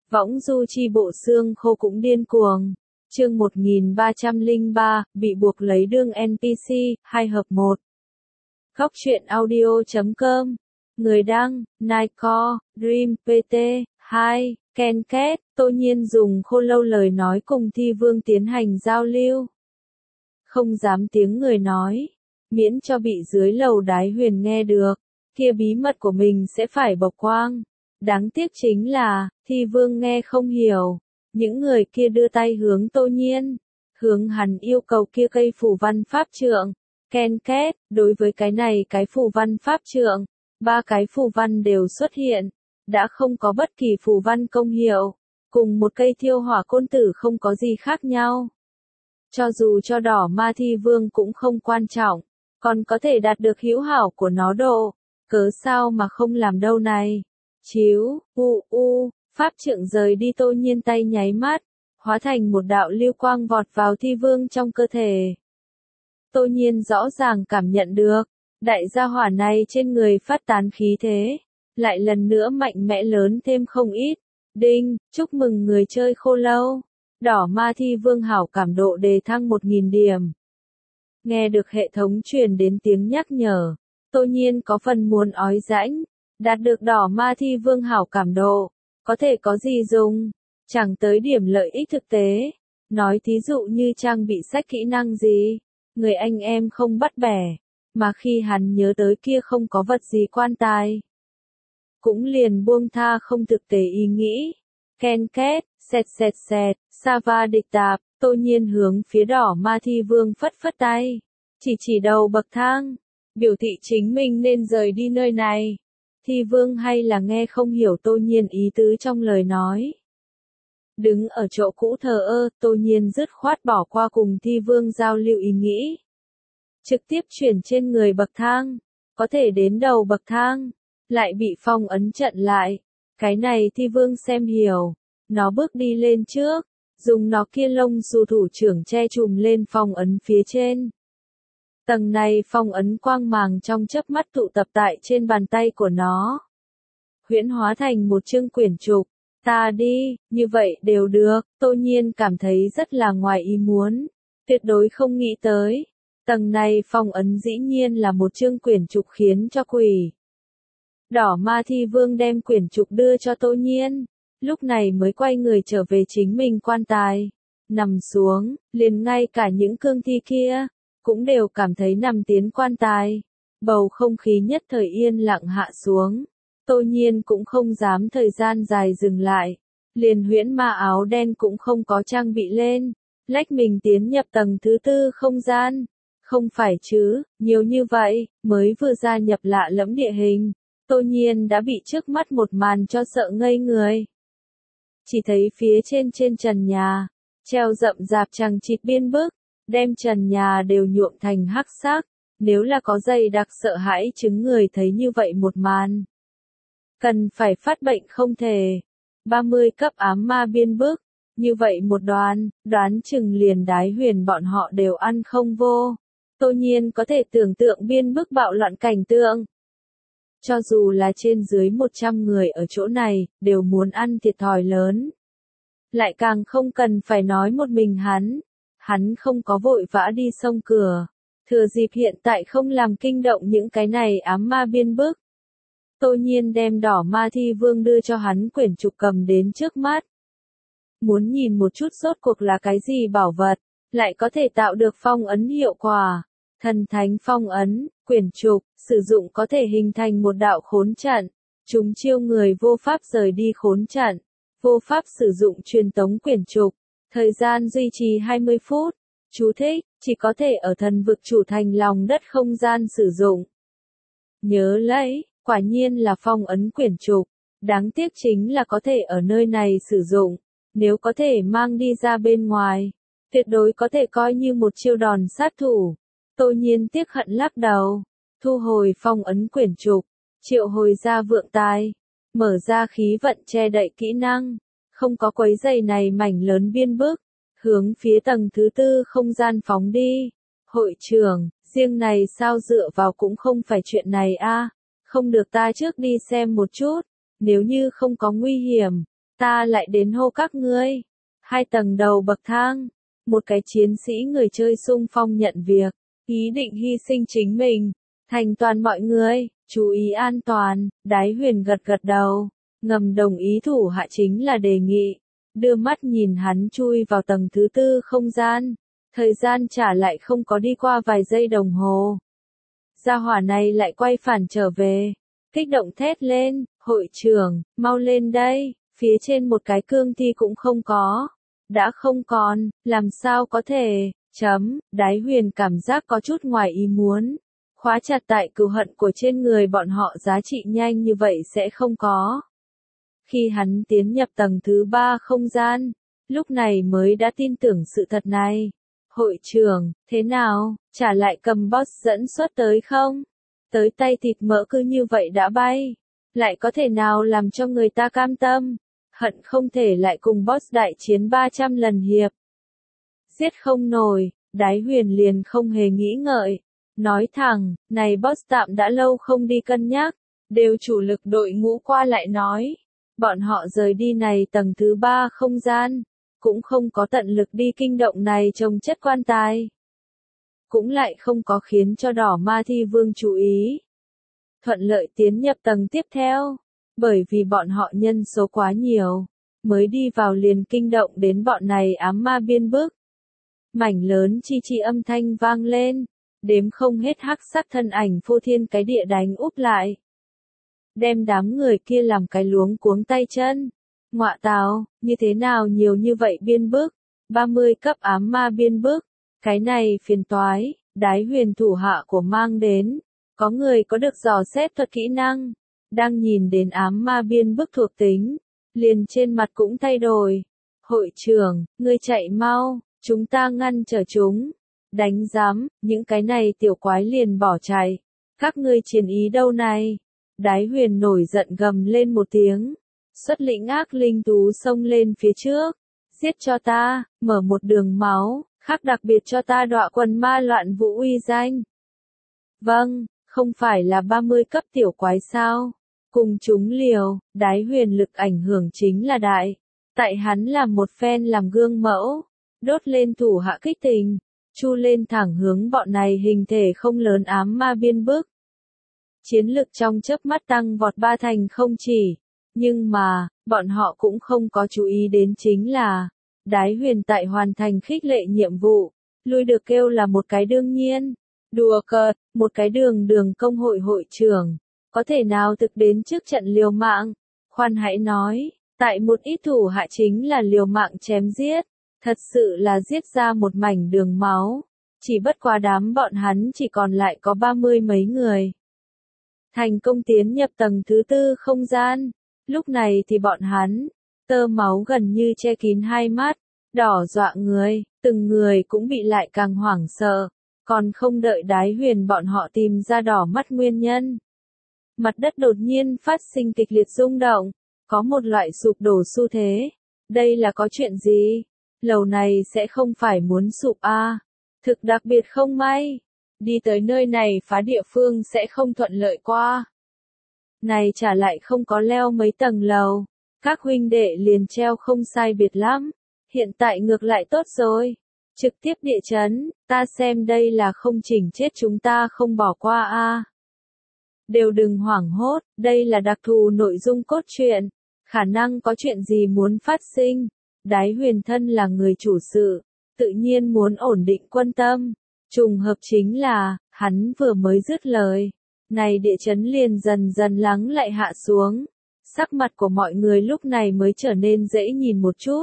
Võng du chi bộ xương khô cũng điên cuồng. Chương 1303, bị buộc lấy đương NPC, 2 hợp 1. Góc truyện audio.com. Người đăng, Nightcore, Dream, PT, 2, Ken Két. Tô Nhiên dùng khô lâu lời nói cùng Thi Vương tiến hành giao lưu. Không dám tiếng người nói, miễn cho bị dưới lầu đái huyền nghe được, kia bí mật của mình sẽ phải bộc quang. Đáng tiếc chính là, Thi Vương nghe không hiểu. Những người kia đưa tay hướng Tô Nhiên, hướng hắn yêu cầu kia cây phù văn pháp trượng. Ken Két, đối với cái này cái phù văn pháp trượng, 3 cái phù văn đều xuất hiện, đã không có bất kỳ phù văn công hiệu, cùng một cây thiêu hỏa côn tử không có gì khác nhau. Cho dù cho đỏ ma Thi Vương cũng không quan trọng, còn có thể đạt được hữu hảo của nó độ, cớ sao mà không làm đâu này. Chiếu, pháp trượng rời đi Tô Nhiên tay nháy mắt, hóa thành một đạo lưu quang vọt vào Thi Vương trong cơ thể. Tô Nhiên rõ ràng cảm nhận được, đại gia hỏa này trên người phát tán khí thế, lại lần nữa mạnh mẽ lớn thêm không ít. Đinh, chúc mừng người chơi khô lâu. Đỏ ma Thi Vương hảo cảm độ đề thăng 1000 điểm. Nghe được hệ thống truyền đến tiếng nhắc nhở, Tô Nhiên có phần muốn ói rãnh. Đạt được đỏ ma Thi Vương hảo cảm độ, có thể có gì dùng, chẳng tới điểm lợi ích thực tế. Nói thí dụ như trang bị sách kỹ năng gì, người anh em không bắt bẻ, mà khi hắn nhớ tới kia không có vật gì quan tài, cũng liền buông tha không thực tế ý nghĩ. Ken Két, sẹt, Sava địch tạp. Tô Nhiên hướng phía đỏ ma Thi Vương phất phất tay, chỉ đầu bậc thang, biểu thị chính mình nên rời đi nơi này. Thi Vương hay là nghe không hiểu Tô Nhiên ý tứ trong lời nói. Đứng ở chỗ cũ thờ ơ, Tô Nhiên dứt khoát bỏ qua cùng Thi Vương giao lưu ý nghĩ. Trực tiếp chuyển trên người bậc thang, có thể đến đầu bậc thang, lại bị phong ấn chặn lại. Cái này Thi Vương xem hiểu, nó bước đi lên trước, dùng nó kia lông xù thủ trưởng che trùm lên phong ấn phía trên. Tầng này phong ấn quang màng trong chớp mắt tụ tập tại trên bàn tay của nó. Huyễn hóa thành một chương quyển trục. Ta đi, như vậy đều được. Tô Nhiên cảm thấy rất là ngoài ý muốn. Tuyệt đối không nghĩ tới. Tầng này phong ấn dĩ nhiên là một chương quyển trục khiến cho quỷ. Đỏ ma Thi Vương đem quyển trục đưa cho Tô Nhiên. Lúc này mới quay người trở về chính mình quan tài. Nằm xuống, liền ngay cả những cương thi kia cũng đều cảm thấy nằm tiến quan tài. Bầu không khí nhất thời yên lặng hạ xuống. Tô Nhiên cũng không dám thời gian dài dừng lại. Liền huyễn ma áo đen cũng không có trang bị lên. Lách mình tiến nhập tầng thứ 4 không gian. Không phải chứ, nhiều như vậy, mới vừa gia nhập lạ lẫm địa hình. Tô Nhiên đã bị trước mắt một màn cho sợ ngây người. Chỉ thấy phía trên trần nhà, treo rậm rạp chằng chịt biên bức, đem trần nhà đều nhuộm thành hắc sắc. Nếu là có dày đặc sợ hãi chứng người thấy như vậy một màn, cần phải phát bệnh không thể. 30 cấp ám ma biên bức, như vậy một đoán chừng liền đái huyền bọn họ đều ăn không vô. Tô Nhiên có thể tưởng tượng biên bức bạo loạn cảnh tượng. Cho dù là trên dưới 100 người ở chỗ này, đều muốn ăn thiệt thòi lớn. Lại càng không cần phải nói một mình hắn không có vội vã đi xông cửa. Thừa dịp hiện tại không làm kinh động những cái này ám ma biên bức. Tô Nhiên đem đỏ ma Thi Vương đưa cho hắn quyển trục cầm đến trước mắt. Muốn nhìn một chút rốt cuộc là cái gì bảo vật, lại có thể tạo được phong ấn hiệu quả. Thần thánh phong ấn, quyển trục, sử dụng có thể hình thành một đạo khốn trận. Chúng chiêu người vô pháp rời đi khốn trận. Vô pháp sử dụng truyền tống quyển trục. Thời gian duy trì 20 phút. Chú thích, chỉ có thể ở thần vực chủ thành lòng đất không gian sử dụng. Nhớ lấy, quả nhiên là phong ấn quyển trục. Đáng tiếc chính là có thể ở nơi này sử dụng. Nếu có thể mang đi ra bên ngoài, tuyệt đối có thể coi như một chiêu đòn sát thủ. Tô Nhiên tiếc hận lắc đầu, thu hồi phong ấn quyển trục, triệu hồi ra vượng tài, mở ra khí vận che đậy kỹ năng, không có quấy giày này mảnh lớn biên bức, hướng phía tầng thứ 4 không gian phóng đi. Hội trưởng, riêng này sao dựa vào cũng không phải chuyện này a, không được ta trước đi xem một chút, nếu như không có nguy hiểm, ta lại đến hô các ngươi. 2 tầng đầu bậc thang, một cái chiến sĩ người chơi xung phong nhận việc, ý định hy sinh chính mình, thành toàn mọi người, chú ý an toàn. Đái Huyền gật gật đầu, ngầm đồng ý thủ hạ chính là đề nghị, đưa mắt nhìn hắn chui vào tầng thứ 4 không gian, thời gian trả lại không có đi qua vài giây đồng hồ. Gia hỏa này lại quay phản trở về, kích động thét lên, hội trưởng, mau lên đây, phía trên một cái cương thi cũng không có. Đã không còn, làm sao có thể, Đái Huyền cảm giác có chút ngoài ý muốn. Khóa chặt tại cừu hận của trên người bọn họ giá trị nhanh như vậy sẽ không có. Khi hắn tiến nhập tầng thứ 3 không gian, lúc này mới đã tin tưởng sự thật này. Hội trưởng, thế nào, trả lại cầm boss dẫn xuất tới không? Tới tay thịt mỡ cứ như vậy đã bay. Lại có thể nào làm cho người ta cam tâm? Hận không thể lại cùng boss đại chiến 300 lần hiệp. Giết không nổi, Đái Huyền liền không hề nghĩ ngợi. Nói thẳng, này boss tạm đã lâu không đi cân nhắc. Đều chủ lực đội ngũ qua lại nói. Bọn họ rời đi này tầng thứ 3 không gian. Cũng không có tận lực đi kinh động này trông chất quan tài. Cũng lại không có khiến cho đỏ ma thi vương chú ý. Thuận lợi tiến nhập tầng tiếp theo. Bởi vì bọn họ nhân số quá nhiều. Mới đi vào liền kinh động đến bọn này ám ma biên bức. Mảnh lớn chi chi âm thanh vang lên. Đếm không hết hắc sắc thân ảnh phô thiên cái địa đánh úp lại. Đem đám người kia làm cái luống cuống tay chân. Ngọa tào, như thế nào nhiều như vậy biên bức? 30 cấp ám ma biên bức. Cái này phiền toái, Đái Huyền thủ hạ của mang đến. Có người có được dò xét thuật kỹ năng. Đang nhìn đến ám ma biên bức thuộc tính. Liền trên mặt cũng thay đổi. Hội trưởng, ngươi chạy mau, chúng ta ngăn trở chúng. Đánh giám, những cái này tiểu quái liền bỏ chạy. Các ngươi chiến ý đâu này? Đái Huyền nổi giận gầm lên một tiếng. Xuất lĩnh ác linh tú xông lên phía trước. Giết cho ta, mở một đường máu, khác đặc biệt cho ta đọa quần ma loạn vũ uy danh. Vâng, không phải là 30 cấp tiểu quái sao? Cùng chúng liều, Đái Huyền lực ảnh hưởng chính là đại. Tại hắn làm một phen làm gương mẫu, đốt lên thủ hạ kích tình, chu lên thẳng hướng bọn này hình thể không lớn ám ma biên bức. Chiến lực trong chớp mắt tăng vọt 3 thành không chỉ. Nhưng mà, bọn họ cũng không có chú ý đến chính là, Đái Huyền tại hoàn thành khích lệ nhiệm vụ, lui được kêu là một cái đương nhiên. Đùa cợt, một cái đường công hội hội trưởng, có thể nào thực đến trước trận liều mạng? Khoan hãy nói, tại một ít thủ hạ chính là liều mạng chém giết, thật sự là giết ra một mảnh đường máu. Chỉ bất quá đám bọn hắn chỉ còn lại có 30 mấy người. Thành công tiến nhập tầng thứ 4 không gian. Lúc này thì bọn hắn, tơ máu gần như che kín hai mắt, đỏ dọa người, từng người cũng bị lại càng hoảng sợ, còn không đợi Đái Huyền bọn họ tìm ra đỏ mắt nguyên nhân. Mặt đất đột nhiên phát sinh kịch liệt rung động, có một loại sụp đổ xu thế. Đây là có chuyện gì? Lầu này sẽ không phải muốn sụp à? Thực đặc biệt không may. Đi tới nơi này phá địa phương sẽ không thuận lợi qua. Này trả lại không có leo mấy tầng lầu. Các huynh đệ liền treo không sai biệt lắm. Hiện tại ngược lại tốt rồi. Trực tiếp địa chấn, ta xem đây là không chỉnh chết chúng ta không bỏ qua a. Đều đừng hoảng hốt, đây là đặc thù nội dung cốt truyện. Khả năng có chuyện gì muốn phát sinh. Đái Huyền thân là người chủ sự, tự nhiên muốn ổn định quân tâm. Trùng hợp chính là, hắn vừa mới dứt lời. Này địa chấn liền dần dần lắng lại hạ xuống. Sắc mặt của mọi người lúc này mới trở nên dễ nhìn một chút.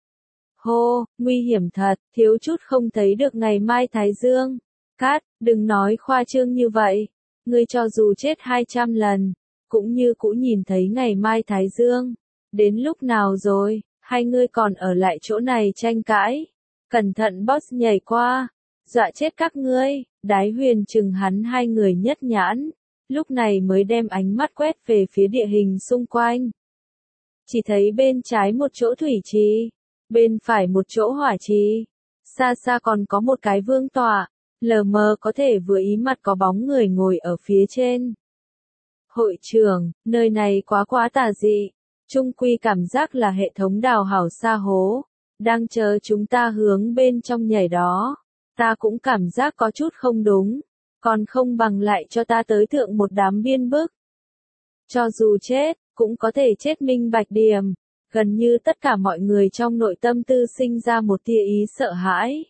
Hô, nguy hiểm thật, thiếu chút không thấy được ngày mai Thái Dương. Cát, đừng nói khoa trương như vậy. Ngươi cho dù chết 200 lần, cũng như cũ nhìn thấy ngày mai Thái Dương. Đến lúc nào rồi, hai ngươi còn ở lại chỗ này tranh cãi. Cẩn thận boss nhảy qua, dọa chết các ngươi. Đái Huyền chừng hắn hai người nhất nhãn. Lúc này mới đem ánh mắt quét về phía địa hình xung quanh. Chỉ thấy bên trái một chỗ thủy trì, bên phải một chỗ hỏa trì, xa xa còn có một cái vương tọa, lờ mờ có thể vừa ý mặt có bóng người ngồi ở phía trên. Hội trưởng, nơi này quá tà dị, Chung quy cảm giác là hệ thống đào hảo xa hố, đang chờ chúng ta hướng bên trong nhảy đó. Ta cũng cảm giác có chút không đúng, còn không bằng lại cho ta tới thượng một đám biên bức. Cho dù chết, cũng có thể chết minh bạch điểm. Gần như tất cả mọi người trong nội tâm tư sinh ra một tia ý sợ hãi.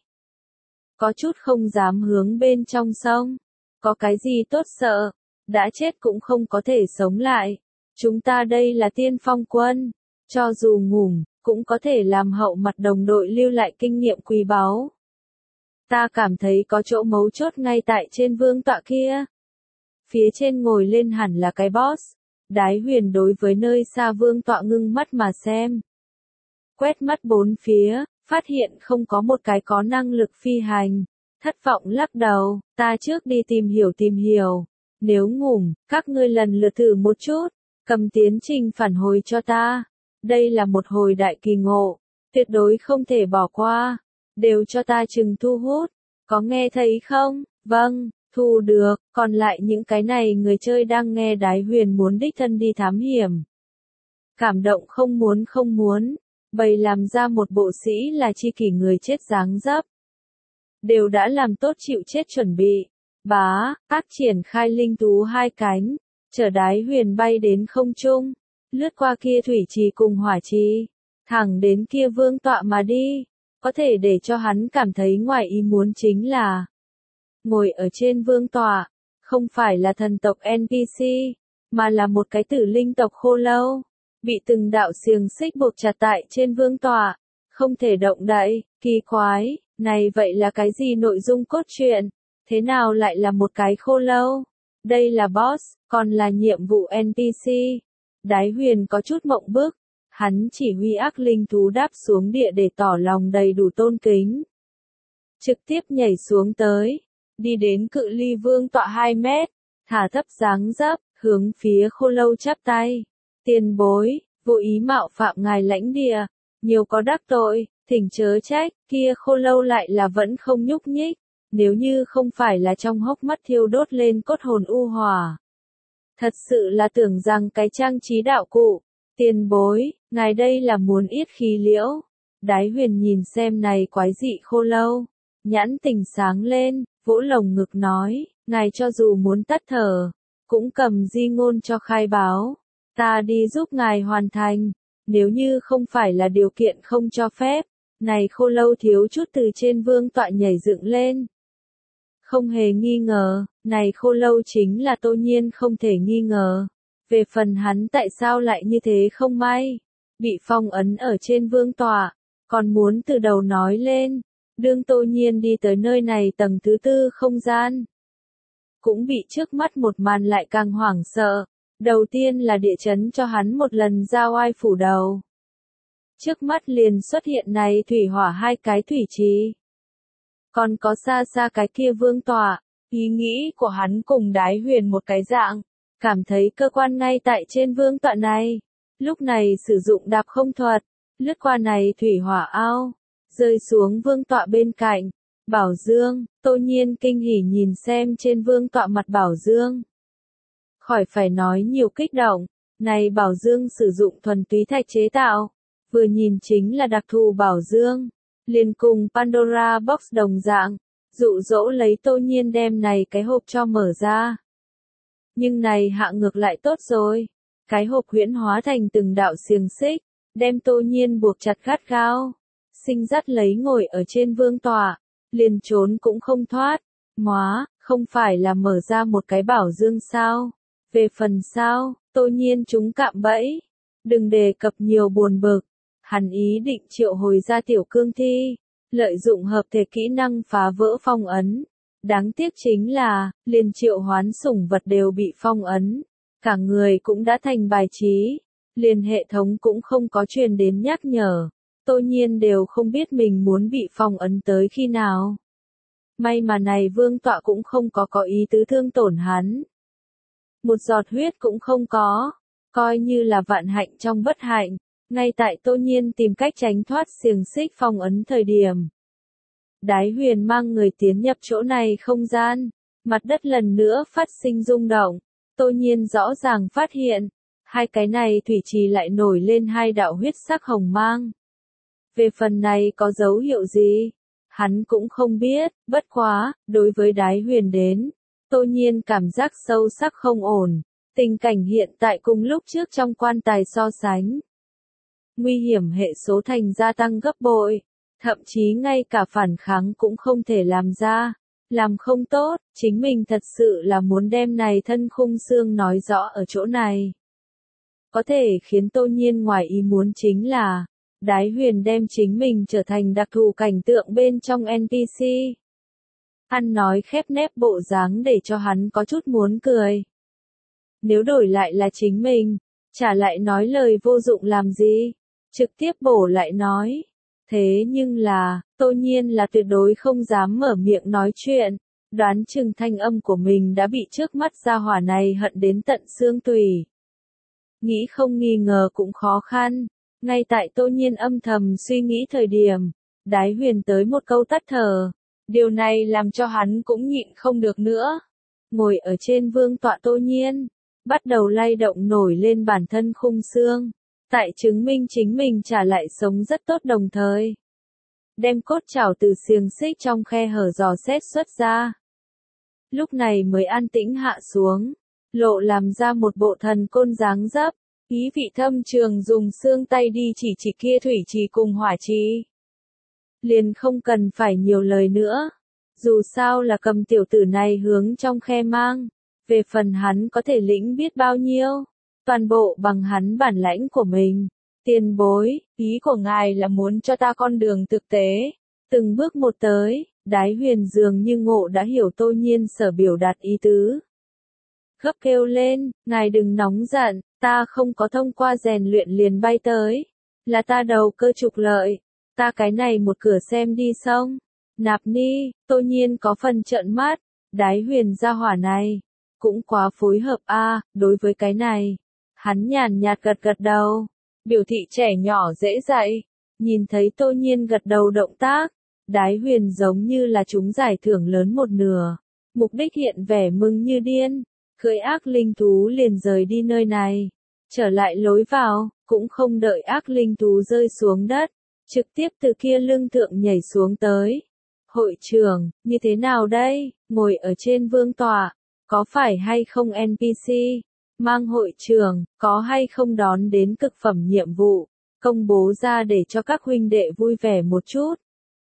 Có chút không dám hướng bên trong sông. Có cái gì tốt sợ, đã chết cũng không có thể sống lại. Chúng ta đây là tiên phong quân, cho dù ngủm, cũng có thể làm hậu mặt đồng đội lưu lại kinh nghiệm quý báu. Ta cảm thấy có chỗ mấu chốt ngay tại trên vương tọa kia. Phía trên ngồi lên hẳn là cái boss. Đái Huyền đối với nơi xa vương tọa ngưng mắt mà xem. Quét mắt bốn phía, phát hiện không có một cái có năng lực phi hành. Thất vọng lắc đầu, ta trước đi tìm hiểu. Nếu ngủm, các ngươi lần lượt thử một chút, cầm tiến trình phản hồi cho ta. Đây là một hồi đại kỳ ngộ, tuyệt đối không thể bỏ qua. Đều cho ta chừng thu hút, có nghe thấy không? Vâng, thu được, còn lại những cái này người chơi đang nghe Đái Huyền muốn đích thân đi thám hiểm. Cảm động không muốn, bày làm ra một bộ sĩ là chi kỷ người chết dáng dấp. Đều đã làm tốt chịu chết chuẩn bị. Tác triển khai linh thú hai cánh, chở Đái Huyền bay đến không trung, lướt qua kia thủy trì cùng hỏa trì, thẳng đến kia vương tọa mà đi. Có thể để cho hắn cảm thấy ngoài ý muốn chính là ngồi ở trên vương tọa, không phải là thần tộc NPC, mà là một cái tử linh tộc khô lâu, bị từng đạo xiềng xích buộc chặt tại trên vương tọa, không thể động đậy. Kỳ quái, này vậy là cái gì nội dung cốt truyện? Thế nào lại là một cái khô lâu? Đây là boss, còn là nhiệm vụ NPC. Đái Huyền có chút mộng bức. Hắn chỉ huy ác linh thú đáp xuống địa để tỏ lòng đầy đủ tôn kính. Trực tiếp nhảy xuống tới, đi đến cự ly vương tọa 2 mét, thả thấp dáng dấp, hướng phía khô lâu chắp tay. Tiền bối, vô ý mạo phạm ngài lãnh địa, nhiều có đắc tội, thỉnh chớ trách. Kia khô lâu lại là vẫn không nhúc nhích, nếu như không phải là trong hốc mắt thiêu đốt lên cốt hồn u hỏa. Thật sự là tưởng rằng cái trang trí đạo cụ. Tiền bối, ngài đây là muốn yết khí liễu. Đái Huyền nhìn xem này quái dị khô lâu, nhãn tình sáng lên, vỗ lồng ngực nói, ngài cho dù muốn tắt thở, cũng cầm di ngôn cho khai báo. Ta đi giúp ngài hoàn thành, nếu như không phải là điều kiện không cho phép. Này khô lâu thiếu chút từ trên vương tọa nhảy dựng lên. Không hề nghi ngờ, này khô lâu chính là Tô Nhiên không thể nghi ngờ. Về phần hắn tại sao lại như thế không may, bị phong ấn ở trên vương tọa, còn muốn từ đầu nói lên, đương Tô Nhiên đi tới nơi này tầng thứ 4 không gian. Cũng bị trước mắt một màn lại càng hoảng sợ, đầu tiên là địa chấn cho hắn một lần ra oai phủ đầu. Trước mắt liền xuất hiện này thủy hỏa hai cái thủy trì. Còn có xa xa cái kia vương tọa, ý nghĩ của hắn cùng Đái Huyền một cái dạng. Cảm thấy cơ quan ngay tại trên vương tọa này. Lúc này sử dụng đạp không thuật, lướt qua này thủy hỏa ao, rơi xuống vương tọa bên cạnh. Bảo Dương, Tô Nhiên kinh hỉ nhìn xem trên vương tọa mặt Bảo Dương. Khỏi phải nói nhiều kích động, này Bảo Dương sử dụng thuần túy thạch chế tạo, vừa nhìn chính là đặc thù Bảo Dương, liền cùng Pandora Box đồng dạng, dụ dỗ lấy Tô Nhiên đem này cái hộp cho mở ra. Nhưng này hạ ngược lại tốt rồi, cái hộp huyễn hóa thành từng đạo xiềng xích, đem Tô Nhiên buộc chặt gắt gao, sinh dắt lấy ngồi ở trên vương tọa, liền trốn cũng không thoát. Không phải là mở ra một cái Bảo Dương sao? Về phần sao, Tô Nhiên chúng cạm bẫy, đừng đề cập nhiều buồn bực, hắn ý định triệu hồi ra tiểu cương thi, lợi dụng hợp thể kỹ năng phá vỡ phong ấn. Đáng tiếc chính là, liền triệu hoán sủng vật đều bị phong ấn, cả người cũng đã thành bài trí, liền hệ thống cũng không có truyền đến nhắc nhở, Tô Nhiên đều không biết mình muốn bị phong ấn tới khi nào. May mà này vương tọa cũng không có ý tứ thương tổn hắn. Một giọt huyết cũng không có, coi như là vạn hạnh trong bất hạnh, ngay tại Tô Nhiên tìm cách tránh thoát xiềng xích phong ấn thời điểm. Đái Huyền mang người tiến nhập chỗ này không gian, mặt đất lần nữa phát sinh rung động, Tô Nhiên rõ ràng phát hiện, hai cái này thủy trì lại nổi lên hai đạo huyết sắc hồng mang. Về phần này có dấu hiệu gì? Hắn cũng không biết, bất quá, đối với Đái Huyền đến, Tô Nhiên cảm giác sâu sắc không ổn, tình cảnh hiện tại cùng lúc trước trong quan tài so sánh. Nguy hiểm hệ số thành gia tăng gấp bội, thậm chí ngay cả phản kháng cũng không thể làm ra, làm không tốt, chính mình thật sự là muốn đem này thân khung xương nói rõ ở chỗ này. Có thể khiến Tô Nhiên ngoài ý muốn chính là, Đái Huyền đem chính mình trở thành đặc thù cảnh tượng bên trong NPC. Ăn nói khép nép bộ dáng để cho hắn có chút muốn cười. Nếu đổi lại là chính mình, chả lại nói lời vô dụng làm gì, trực tiếp bổ lại nói. Thế nhưng là, Tô Nhiên là tuyệt đối không dám mở miệng nói chuyện, đoán chừng thanh âm của mình đã bị trước mắt gia hỏa này hận đến tận xương tủy. Nghĩ không nghi ngờ cũng khó khăn, ngay tại Tô Nhiên âm thầm suy nghĩ thời điểm, Đái Huyền tới một câu tắt thở, điều này làm cho hắn cũng nhịn không được nữa. Ngồi ở trên vương tọa Tô Nhiên, bắt đầu lay động nổi lên bản thân khung xương, tại chứng minh chính mình trả lại sống rất tốt đồng thời. Đem cốt chảo từ xiềng xích trong khe hở dò xét xuất ra. Lúc này mới an tĩnh hạ xuống, lộ làm ra một bộ thần côn dáng dấp, ý vị thâm trường dùng xương tay đi chỉ kia thủy trì cùng hỏa trì. Liền không cần phải nhiều lời nữa, dù sao là cầm tiểu tử này hướng trong khe mang, về phần hắn có thể lĩnh biết bao nhiêu, toàn bộ bằng hắn bản lãnh của mình. Tiền bối, ý của ngài là muốn cho ta con đường thực tế. Từng bước một tới, Đái Huyền dường như ngộ đã hiểu Tô Nhiên sở biểu đạt ý tứ. Gấp kêu lên, ngài đừng nóng giận, ta không có thông qua rèn luyện liền bay tới. Là ta đầu cơ trục lợi, ta cái này một cửa xem đi xong. Nạp ni, Tô Nhiên có phần trợn mắt, Đái Huyền gia hỏa này, cũng quá phối hợp a. Đối với cái này. Hắn nhàn nhạt gật gật đầu. Biểu thị trẻ nhỏ dễ dạy, nhìn thấy Tô Nhiên gật đầu động tác, Đái Huyền giống như là chúng giải thưởng lớn một nửa, mục đích hiện vẻ mừng như điên, cưỡi ác linh thú liền rời đi nơi này, trở lại lối vào, cũng không đợi ác linh thú rơi xuống đất, trực tiếp từ kia lưng thượng nhảy xuống tới. Hội trưởng, như thế nào đây, ngồi ở trên vương tọa, có phải hay không NPC? Mang hội trưởng, có hay không đón đến cực phẩm nhiệm vụ, công bố ra để cho các huynh đệ vui vẻ một chút.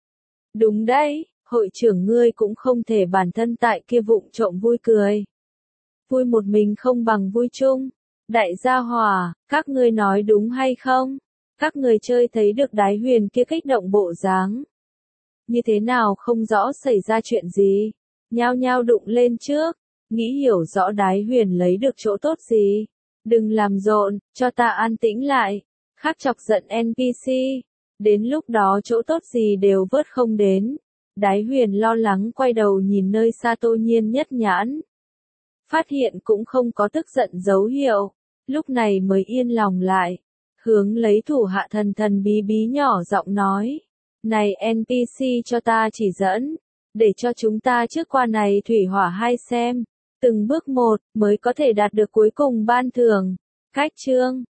Đúng đấy, hội trưởng ngươi cũng không thể bản thân tại kia vụng trộm vui cười. Vui một mình không bằng vui chung. Đại gia hỏa, các ngươi nói đúng hay không? Các người chơi thấy được Đái Huyền kia kích động bộ dáng. Như thế nào không rõ xảy ra chuyện gì, nhao nhao đụng lên trước. Nghĩ hiểu rõ Đái Huyền lấy được chỗ tốt gì. Đừng làm rộn, cho ta an tĩnh lại. Khác chọc giận NPC. Đến lúc đó chỗ tốt gì đều vớt không đến. Đái Huyền lo lắng quay đầu nhìn nơi xa Tô Nhiên nhất nhãn. Phát hiện cũng không có tức giận dấu hiệu. Lúc này mới yên lòng lại. Hướng lấy thủ hạ thần thần bí bí nhỏ giọng nói. Này NPC cho ta chỉ dẫn. Để cho chúng ta trước qua này thủy hỏa hai xem. Từng bước một, mới có thể đạt được cuối cùng ban thưởng. Cách chương.